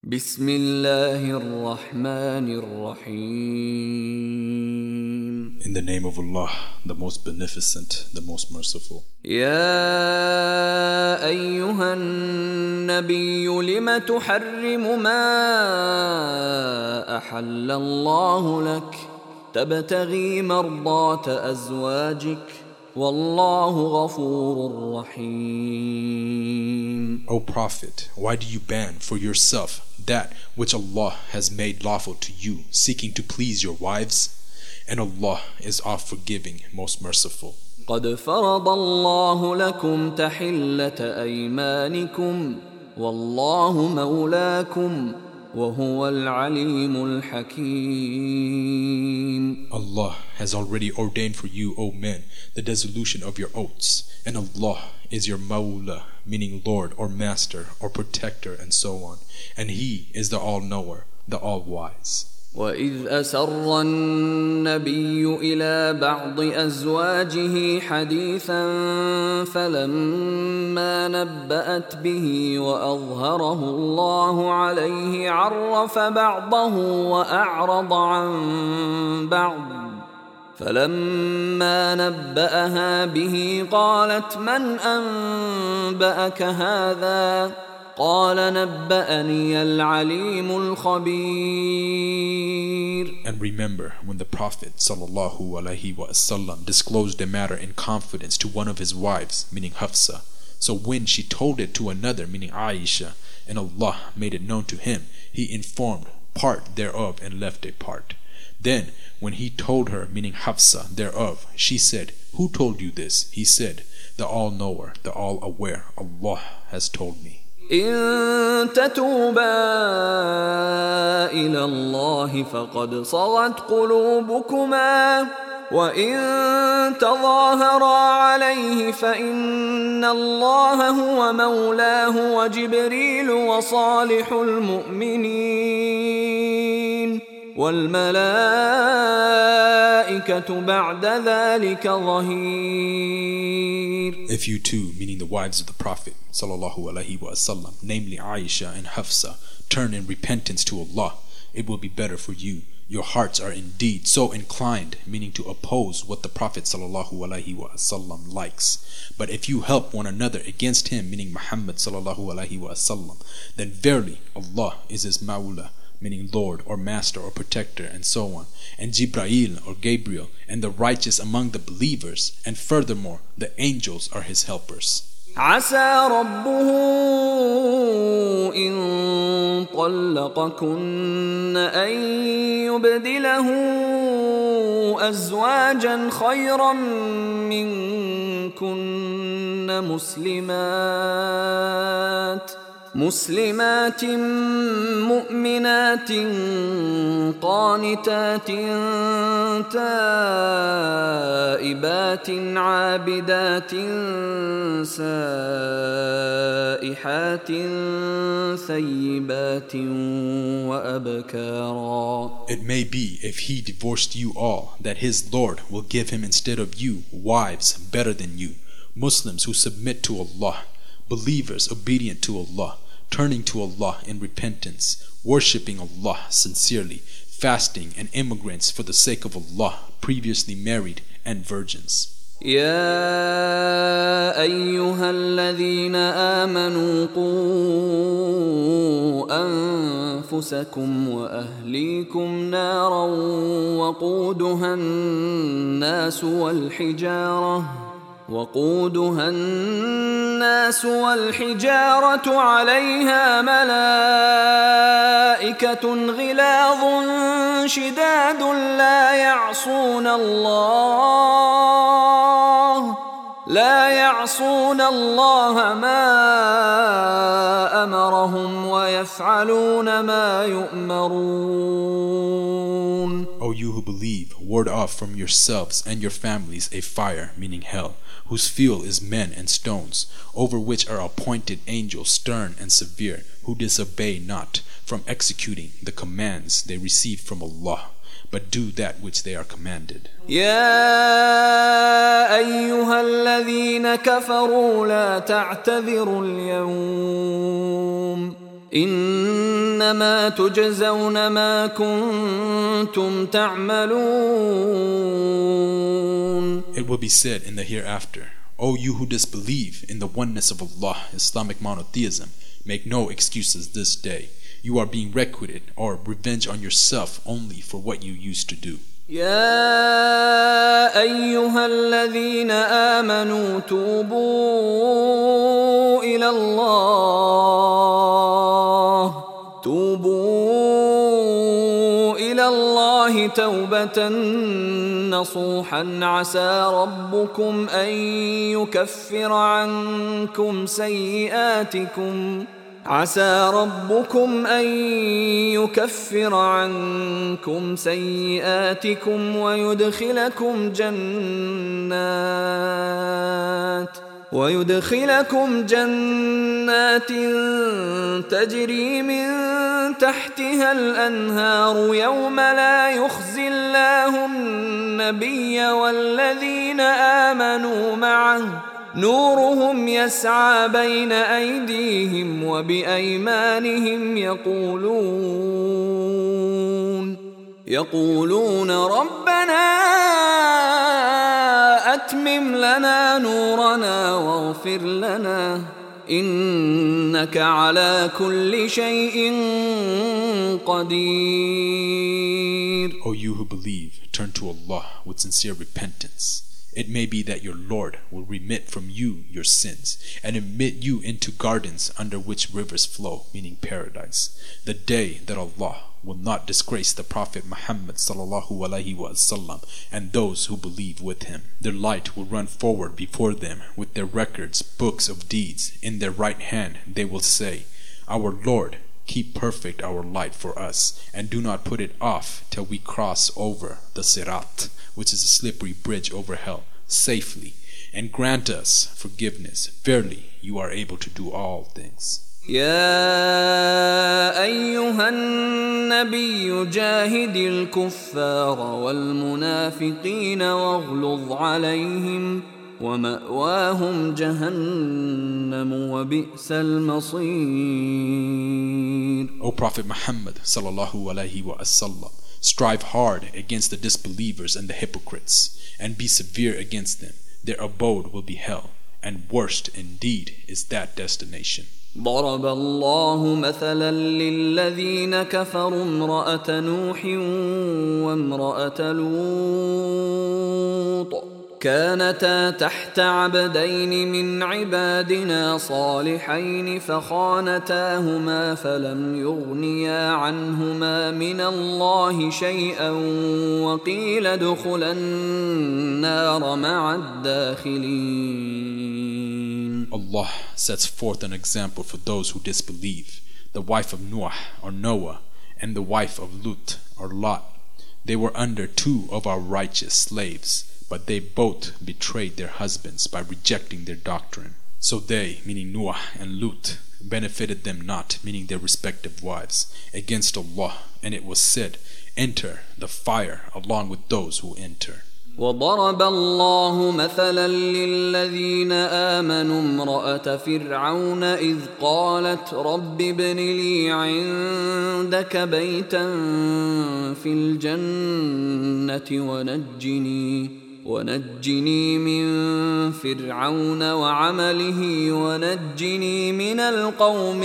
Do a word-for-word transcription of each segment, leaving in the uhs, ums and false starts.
بسم الله الرحمن الرحيم. In the name of Allah, the most beneficent, the most merciful. يا أيها النبي لم تحرم ما أحل الله لك تبتغي مرضات أزواجك والله غفور رحيم. O Prophet, why do you ban for yourself that which Allah has made lawful to you, seeking to please your wives? And Allah is oft forgiving, most merciful. قد فرض الله لكم تحلة أيمانكم والله مولاكم وهو العليم الحكيم. Allah has already ordained for you, O men, the dissolution of your oaths, and Allah is your Mawla, meaning Lord or Master or Protector and so on, and He is the All-Knower, the All-Wise. وَإِذْ أَسَرَّ النَّبِيُّ إِلَى بَعْضِ أَزْوَاجِهِ حَدِيثًا فَلَمَّا نَبَّأَتْ بِهِ وَأَظْهَرَهُ اللَّهُ عَلَيْهِ عَرَّفَ بَعْضَهُ وَأَعْرَضَ عَنْ بَعْضٍ فَلَمَّا نَبَّأَهَا بِهِ قَالَتْ مَنْ أَنْبَأَكَ هَذَا قال نبأني العليم الخبير. And remember when the Prophet sallallahu alaihi wasallam disclosed the matter in confidence to one of his wives, meaning Hafsa. So when she told it to another, meaning Aisha, and Allah made it known to him, He informed part thereof and left a part. Then when he told her, meaning Hafsa, thereof, she said, "Who told you this?" He said, "The All-Knower, the All-Aware, Allah has told me." إن تتوبا إلى الله فقد صغت قلوبكما وإن تظاهرا عليه فإن الله هو مولاه وجبريل وصالح المؤمنين والملائكة بعد ذلك ظهير. If you too, meaning the wives of the Prophet sallallahu alaihi wasallam, namely Aisha and Hafsa, turn in repentance to Allah, it will be better for you. Your hearts are indeed so inclined, meaning to oppose what the Prophet sallallahu alaihi wasallam likes. But if you help one another against him, meaning Muhammad sallallahu alaihi wasallam, then verily Allah is his Mawla, meaning Lord or Master or Protector and so on, and Jibrail or Gabriel, and the righteous among the believers, and furthermore the angels are his helpers. عسى ربه إن طلقكن أن يبدله أزواجا خيرا منكن مسلمات مسلمات مؤمنات قانتات تائبات عابدات سائحات ثيبات وأبكارا. It may be if he divorced you all, that his Lord will give him instead of you wives better than you, Muslims who submit to Allah, believers obedient to Allah, turning to Allah in repentance, worshipping Allah sincerely, fasting, and immigrants for the sake of Allah, previously married, and virgins. يا أيها الذين آمنوا قوا أنفسكم وأهليكم نارا وقودها الناس والحجارة وقودها الناس والحجارة عليها ملائكة غلاظ شداد لا يعصون الله لا يعصون الله ما أمرهم ويفعلون ما يؤمرون. O you who believe, ward off from yourselves and your families a fire, meaning hell, whose fuel is men and stones, over which are appointed angels stern and severe, who disobey not from executing the commands they receive from Allah, but do that which they are commanded. يا أيها الذين كفروا لا تعتذروا اليوم إنما تجزون ما كنتم تعملون. It will be said in the hereafter, O you who disbelieve in the oneness of Allah, Islamic monotheism, make no excuses this day. You are being requited or revenge on yourself only for what you used to do. يا أيها الذين آمنوا توبوا إلى الله توبوا إلى الله توبة نصوحا عسى ربكم أن يكفر عنكم سيئاتكم عسى ربكم أن يكفر عنكم سيئاتكم ويدخلكم جنات ويدخلكم جنات تجري من تحتها الأنهار يوم لا يخزي الله النبي والذين آمنوا معه نورهم يسعى بين أيديهم وبأيمانهم يقولون يقولون ربنا أتمم لنا نورنا واغفر لنا إنك على كل شيء قدير. O you who believe, turn to Allah with sincere repentance. It may be that your Lord will remit from you your sins and admit you into gardens under which rivers flow, meaning paradise. The day that Allah will not disgrace the Prophet Muhammad sallallahu alaihi wasallam and those who believe with him. Their light will run forward before them with their records, books of deeds. In their right hand they will say, Our Lord, keep perfect our light for us, and do not put it off till we cross over the Sirat, which is a slippery bridge over hell, safely, and grant us forgiveness. Verily, you are able to do all things. يا أيها النبي جاهد الكفار والمنافقين واغلظ عليهم ومأواهم جهنم وبئس المصير. O Prophet Muhammad sallallahu alaihi wasallam, strive hard against the disbelievers and the hypocrites, and be severe against them. Their abode will be hell, and worst indeed is that destination. ضرب الله مثلا للذين كفروا امرأة نوح وامرأة لوط كانتا تحت عبدين من عبادنا صالحين فخانتاهما فلم يغنيا عنهما من الله شيئا وقيل ادخلا النار مع الداخلين. Allah sets forth an example for those who disbelieve. The wife of Noah, or Noah, and the wife of Lut, or Lot. They were under two of our righteous slaves, but they both betrayed their husbands by rejecting their doctrine. So they, meaning Noah and Lut, benefited them not, meaning their respective wives, against Allah, and it was said, Enter the fire along with those who enter. وضرب الله مثلا للذين آمنوا امرأة فرعون إذ قالت رب ابن لي عندك بيتا في الجنة ونجني ونجني من فرعون وعمله ونجني من القوم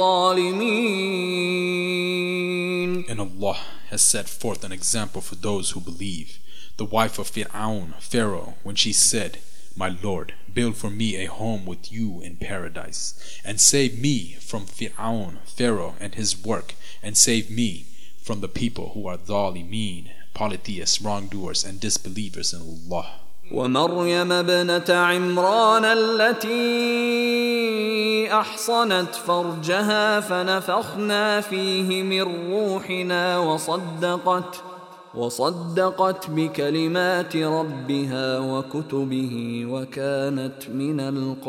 الظالمين. And Allah has set forth an example for those who believe. The wife of Fir'aun, Pharaoh, when she said, My Lord, build for me a home with you in paradise, and save me from Fir'aun, Pharaoh, and his work, and save me from the people who are dhalimin, polytheists, wrongdoers, and disbelievers in Allah. ومريم ابنة عمران التي أحصنت فرجها فنفخنا فيه من روحنا وصدقت وصدقت بكلمات ربها وكتبه وكانت من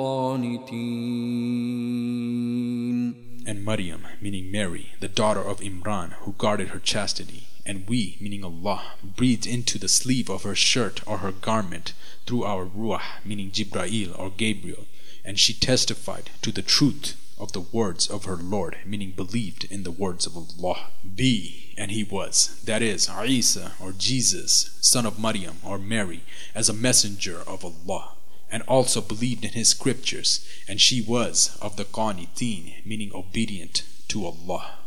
القانتين. And Maryam, meaning Mary, the daughter of Imran, who guarded her chastity, and we, meaning Allah, breathed into the sleeve of her shirt or her garment through our ruah, meaning Jibra'il or Gabriel, and she testified to the truth of the words of her Lord, meaning believed in the words of Allah. B. And he was, that is, Isa or Jesus, son of Maryam or Mary, as a messenger of Allah, and also believed in his scriptures, and she was of the qanitin, meaning obedient to Allah.